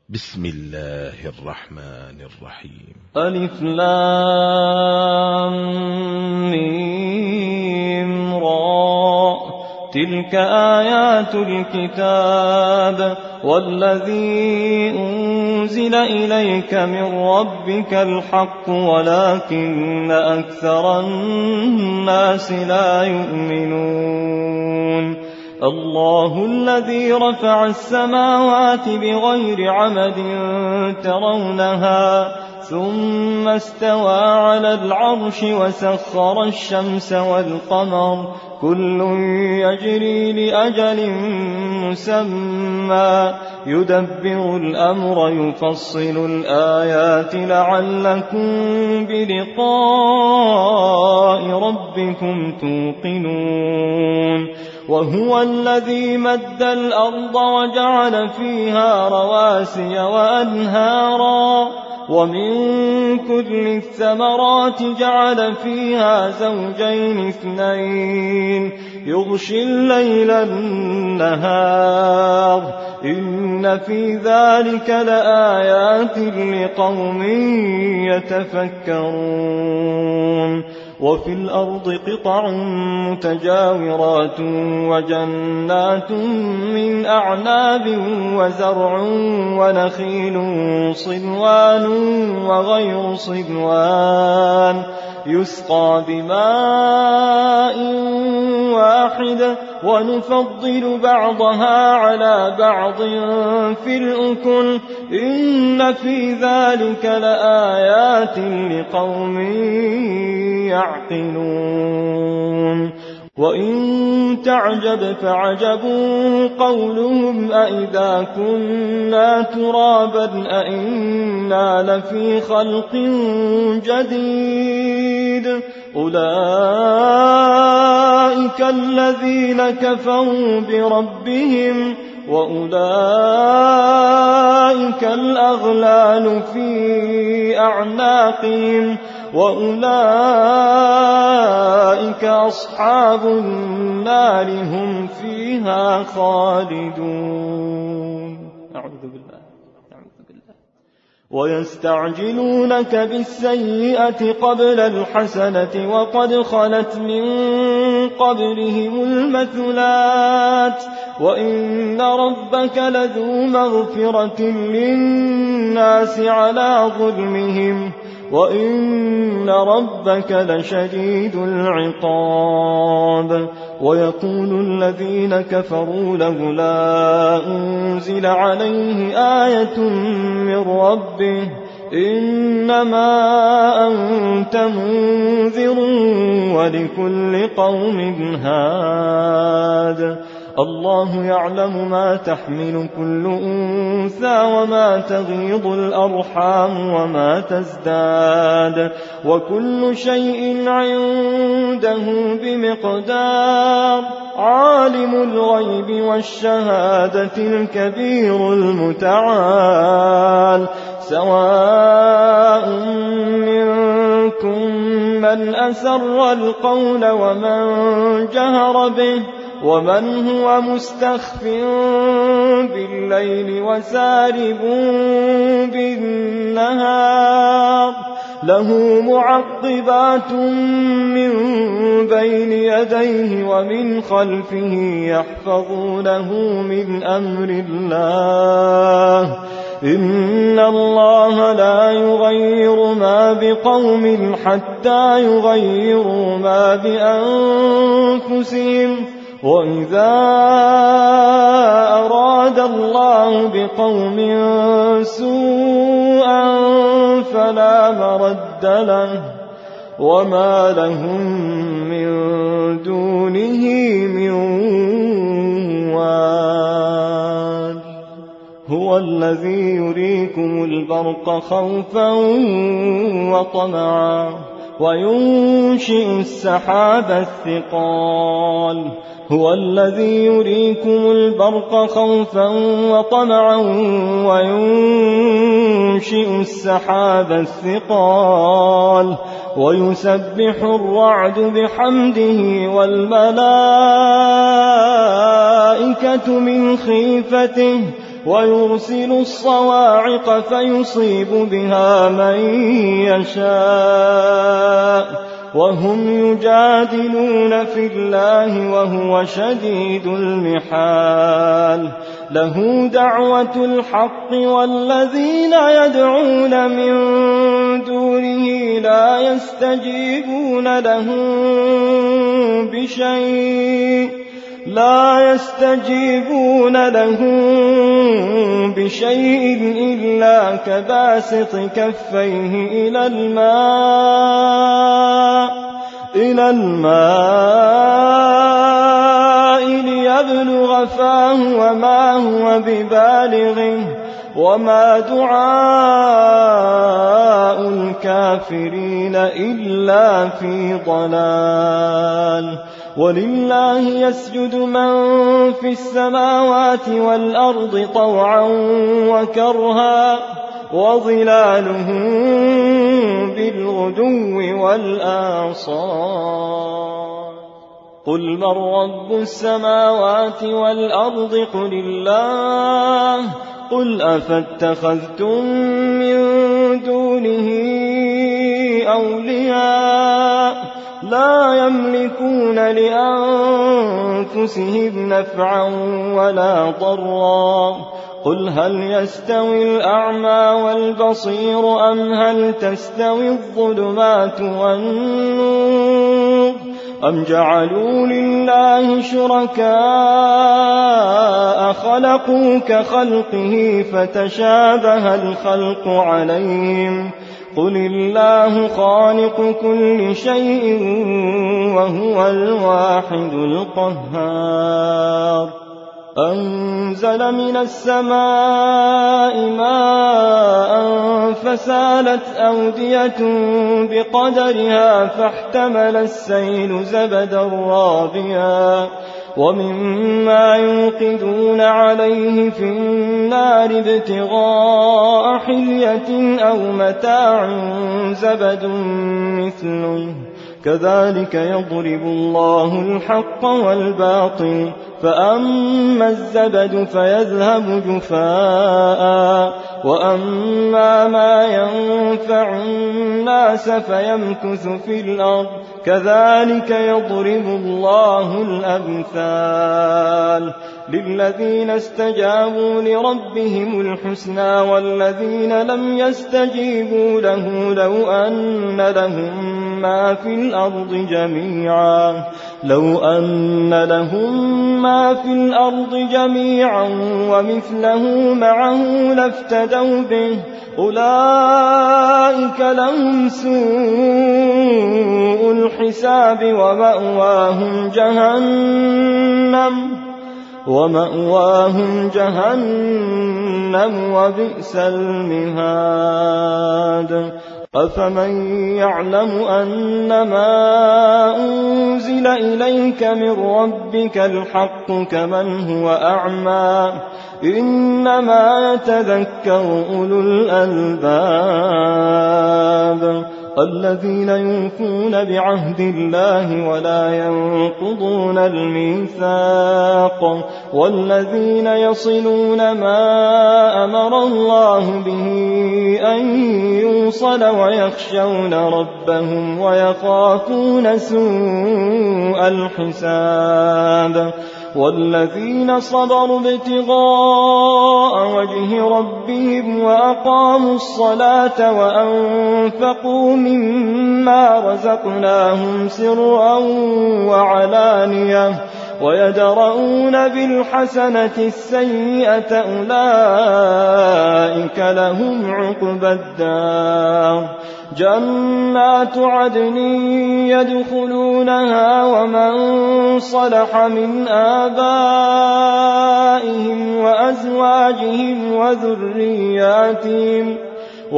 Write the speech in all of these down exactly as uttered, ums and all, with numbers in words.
بسم الله الرحمن الرحيم. ألف لام ميم را تلك آيات الكتاب والذي أنزل إليك من ربك الحق ولكن أكثر الناس لا يؤمنون. الله الذي رفع السماوات بغير عمد ترونها ثم استوى على العرش وسخر الشمس والقمر كل يجري لأجل مسمى يدبر الأمر يفصل الآيات لعلكم بلقاء ربكم توقنون. وهو الذي مد الأرض وجعل فيها رواسي وأنهارا ومن كل الثمرات جعل فيها زوجين اثنين يغشي الليل النهار إن في ذلك لآيات لقوم يتفكرون. وفي الأرض قطع متجاورات وجنات من أعناب وزرع ونخيل صنوان وغير صنوان يسقى بماء واحد ونفضل بعضها على بعض في الأكل إن في ذلك لآيات لقوم يعقلون. وإن تعجب فعجب قولهم أئذا كنا ترابا أئنا لفي خلق جديد أولئك الذين كفروا بربهم وأولئك الأغلال في أعناقهم وأولئك أصحاب النار هم فيها خالدون. أعوذ بالله. أعوذ بالله. ويستعجلونك بالسيئة قبل الحسنة وقد خلت من قبلهم المثلات وإن ربك لذو مغفرة للناس على ظلمهم وإن ربك لشديد العقاب. ويقول الذين كفروا لولا أنزل عليه آية من ربه إنما أنت منذر ولكل قوم هاد. الله يعلم ما تحمل كل أنثى وما تغيض الأرحام وما تزداد وكل شيء عنده بمقدار. عالم الغيب والشهادة الكبير المتعال سواء منكم من أسر القول ومن جهر به ومن هو مستخف بالليل وسارب بالنهار له معقبات من بين يديه ومن خلفه يحفظونه من أمر الله إن الله لا يغير ما بقوم حتى يغيروا ما بأنفسهم وإذا أراد الله بقوم سوءا فلا مرد له وما لهم من دونه من وال. هو الذي يريكم البرق خوفا وطمعا وينشئ السحاب الثقال. هو الذي يريكم البرق خوفا وطمعا وينشئ السحاب الثقال ويسبح الرعد بحمده والملائكة من خيفته ويرسل الصواعق فيصيب بها من يشاء وهم يجادلون في الله وهو شديد المحال له دعوة الحق والذين يدعون من دونه لا يستجيبون لهم بشيء لا يستجيبون لهم بشيء إلا كباسط كفيه إلى الماء إلى الماء ليبلغ فاه وما هو ببالغه وما دعاء الكافرين إلا في ضلال ولله يسجد من في السماوات والأرض طوعا وكرها وظلالهم بالغدو والآصال قل من رب السماوات والأرض قل الله قل أفاتخذتم من دونه أولياء لا يملكون لأنفسهم نفعا ولا ضرا قل هل يستوي الأعمى والبصير أم هل تستوي الظلمات والنور أم جعلوا لله شركاء خلقوا كخلقه فتشابه الخلق عليهم قل الله خالق كل شيء وهو الواحد القهار أنزل من السماء ماء فسالت أودية بقدرها فاحتمل السيل زبدا رابيا ومما يوقدون عليه في النار ابتغاء حلية أو متاع زبد مثله كذلك يضرب الله الحق والباطل فأما الزبد فيذهب جفاء وأما ما ينفع الناس فيمكث في الأرض كذلك يضرب الله الأمثال للذين استجابوا لربهم الحسنى والذين لم يستجيبوا له لو أن لهم ما في الأرض جميعا لو أن لهم ما في الأرض جميعا ومثله معه لافتدوا به أولئك لهم سوء الحساب ومأواهم جهنم ومأواهم جهنم وبئس المهاد أفمن يعلم أنما أنزل إليك من ربك الحق كمن هو أعمى إنما يتذكر أولو الألباب الذين يوفون بعهد الله ولا ينقضون الميثاق والذين يصلون ما أمر الله به أن يوصل ويخشون ربهم ويخافون سوء الحساب والذين صبروا ابتغاء وجه ربهم وأقاموا الصلاة وأنفقوا مما رزقناهم سرا وعلانية ويدرؤون بالحسنة السيئة أولئك لهم عقبى الدار جنات عدن يدخلونها ومن صلح من آبائهم وأزواجهم وذرياتهم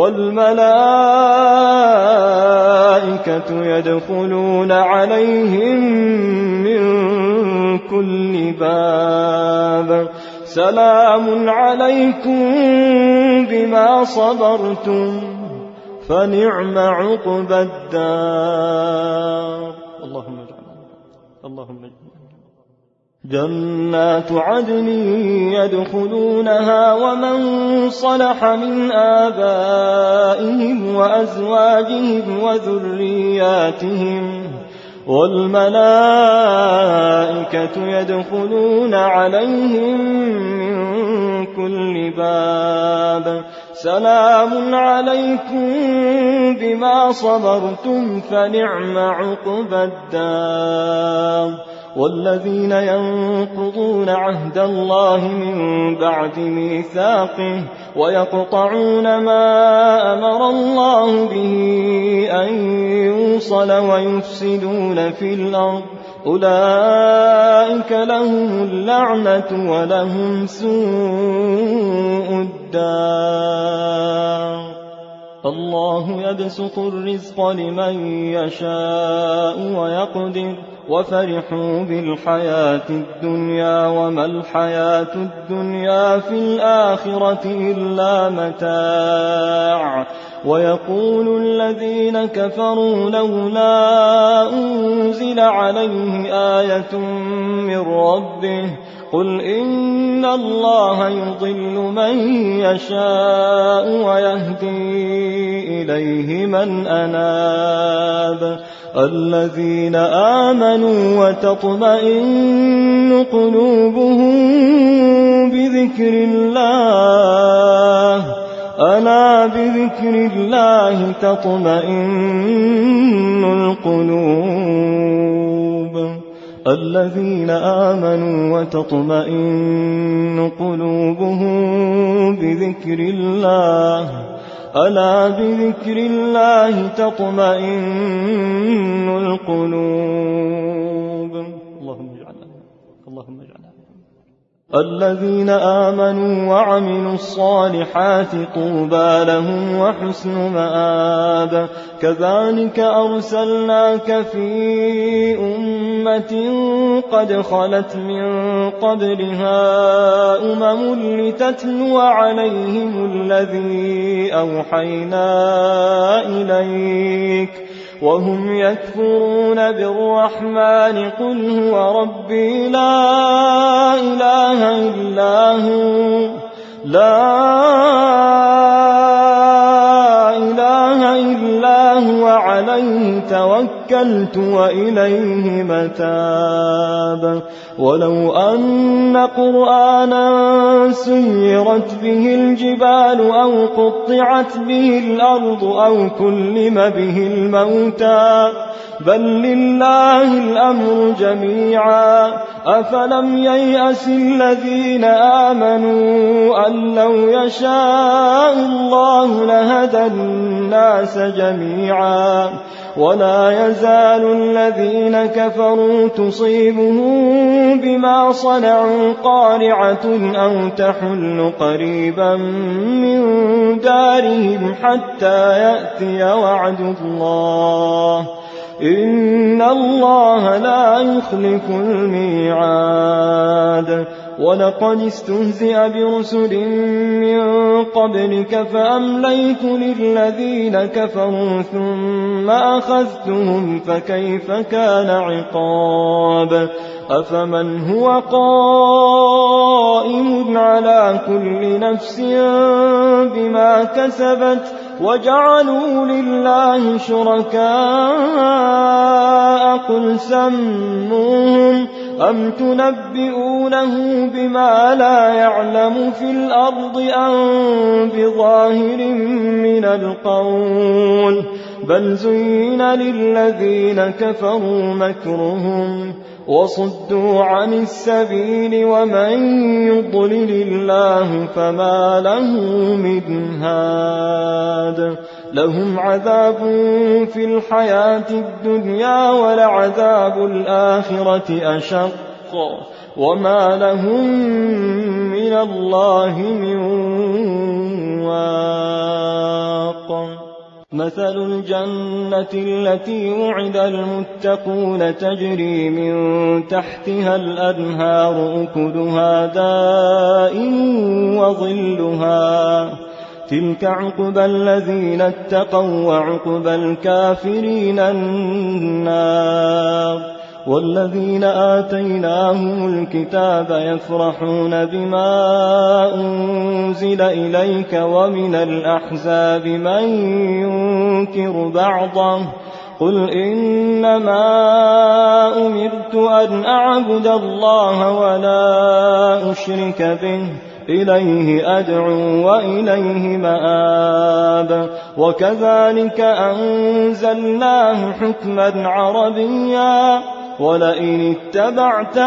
والملائكة يدخلون عليهم من كل باب سلام عليكم بما صبرتم فنعم عقبى الدار اللهم اجعلنا اللهم اجعلنا جنات عدن يدخلونها ومن صلح من آبائهم وأزواجهم وذرياتهم والملائكة يدخلون عليهم من كل باب سلام عليكم بما صبرتم فنعم عقبى الدار. والذين ينقضون عهد الله من بعد ميثاقه ويقطعون ما أمر الله به أن يوصل ويفسدون في الأرض أولئك لهم اللعنة ولهم سوء الدار. الله يبسط الرزق لمن يشاء ويقدر وفرحوا بالحياة الدنيا وما الحياة الدنيا في الآخرة إلا متاع. ويقول الذين كفروا لولا أنزل عليه آية من ربه قل إن الله يضل من يشاء ويهدي إليه من أناب. الذين آمنوا وتطمئن قلوبهم بذكر الله ألا بذكر الله تطمئن القلوب. الذين آمنوا وتطمئن قلوبهم بذكر الله ألا بذكر الله تطمئن القلوب. اللهم اجعلنا اللهم اجعلنا الذين آمنوا وعملوا الصالحات طوبى لهم وحسن مآب. كذلك أرسلناك في أمة قد خلت من قبلها أمم لتتلو عليهم الذي أوحينا إليك وهم يكفرون بالرحمن قل هو ربي لا إله إلا هو لا إله إلا هو عليه توكلت وإليه متاب. ولو أن قرآنا سيرت به الجبال أو قطعت به الأرض أو كلم به الموتى بل لله الأمر جميعا أفلم ييأس الذين آمنوا أن لو يشاء الله لهدى الناس جميعا. ولا يزال الذين كفروا تصيبهم بما صنعوا قارعة أو تحل قريبا من دارهم حتى يأتي وعد الله إن الله لا يخلف الميعاد. ولقد استهزئ برسل من قبلك فأمليت للذين كفروا ثم أخذتهم فكيف كان عقاب. أفمن هو قائم على كل نفس بما كسبت وجعلوا لله شركاء قل سموهم أم تنبئونه بما لا يعلم في الأرض أم بظاهر من القول بل زين للذين كفروا مكرهم وصدوا عن السبيل ومن يضلل الله فما له من هاد. لهم عذاب في الحياة الدنيا ولعذاب الآخرة أشق وما لهم من الله من واق. مثل الجنة التي وعد المتقون تجري من تحتها الأنهار أكلها دائم وظلها تلك عقبى الذين اتقوا وعقبى الكافرين النار. والذين آتيناهم الكتاب يفرحون بما أنزل إليك ومن الأحزاب من ينكر بعضه قل إنما أمرت أن أعبد الله ولا أشرك به إليه أدعو وإليه مآب وكذلك أنزلناه حكما عربيا ولئن اتبعت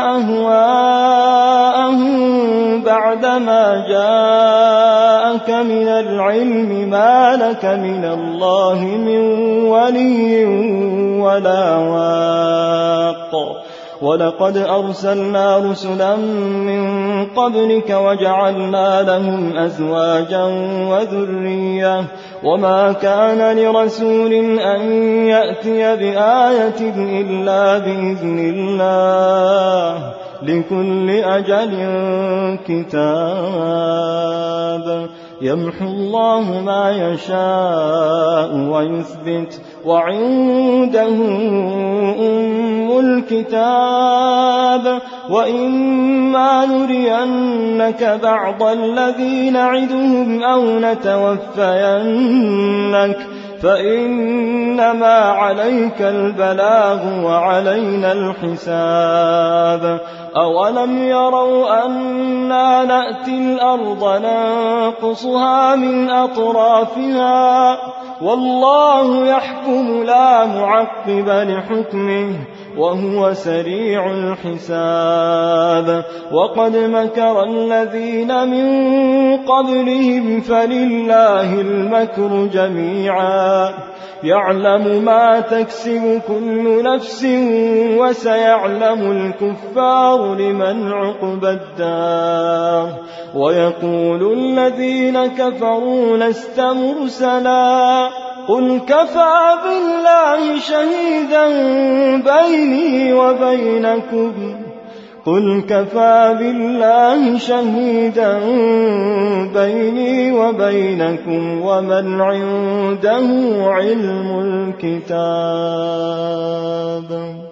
أهواءهم بعدما جاءك من العلم ما لك من الله من ولي ولا واق ولقد أرسلنا رسلا من قبلك وجعلنا لهم أزواجا وذرية وما كان لرسول أن يأتي بآية إلا بإذن الله لكل أجل كتاب يمحو الله ما يشاء ويثبت وعنده أم الكتاب وإما نرينك بعض الذي نعدهم أو نتوفينك فإنما عليك البلاغ وعلينا الحساب أولم يروا أنا نأتي الأرض ننقصها من أطرافها والله يحكم لا معقب لحكمه وهو سريع الحساب وقد مكر الذين من قبلهم فلله المكر جميعا يعلم ما تكسب كل نفس وسيعلم الكفار لمن عقبى الدار ويقول الذين كفروا لست مرسلا قل كفى بالله شهيدا بيني وبينكم قل كفى بالله شهيدا بيني وبينكم ومن عنده علم الكتاب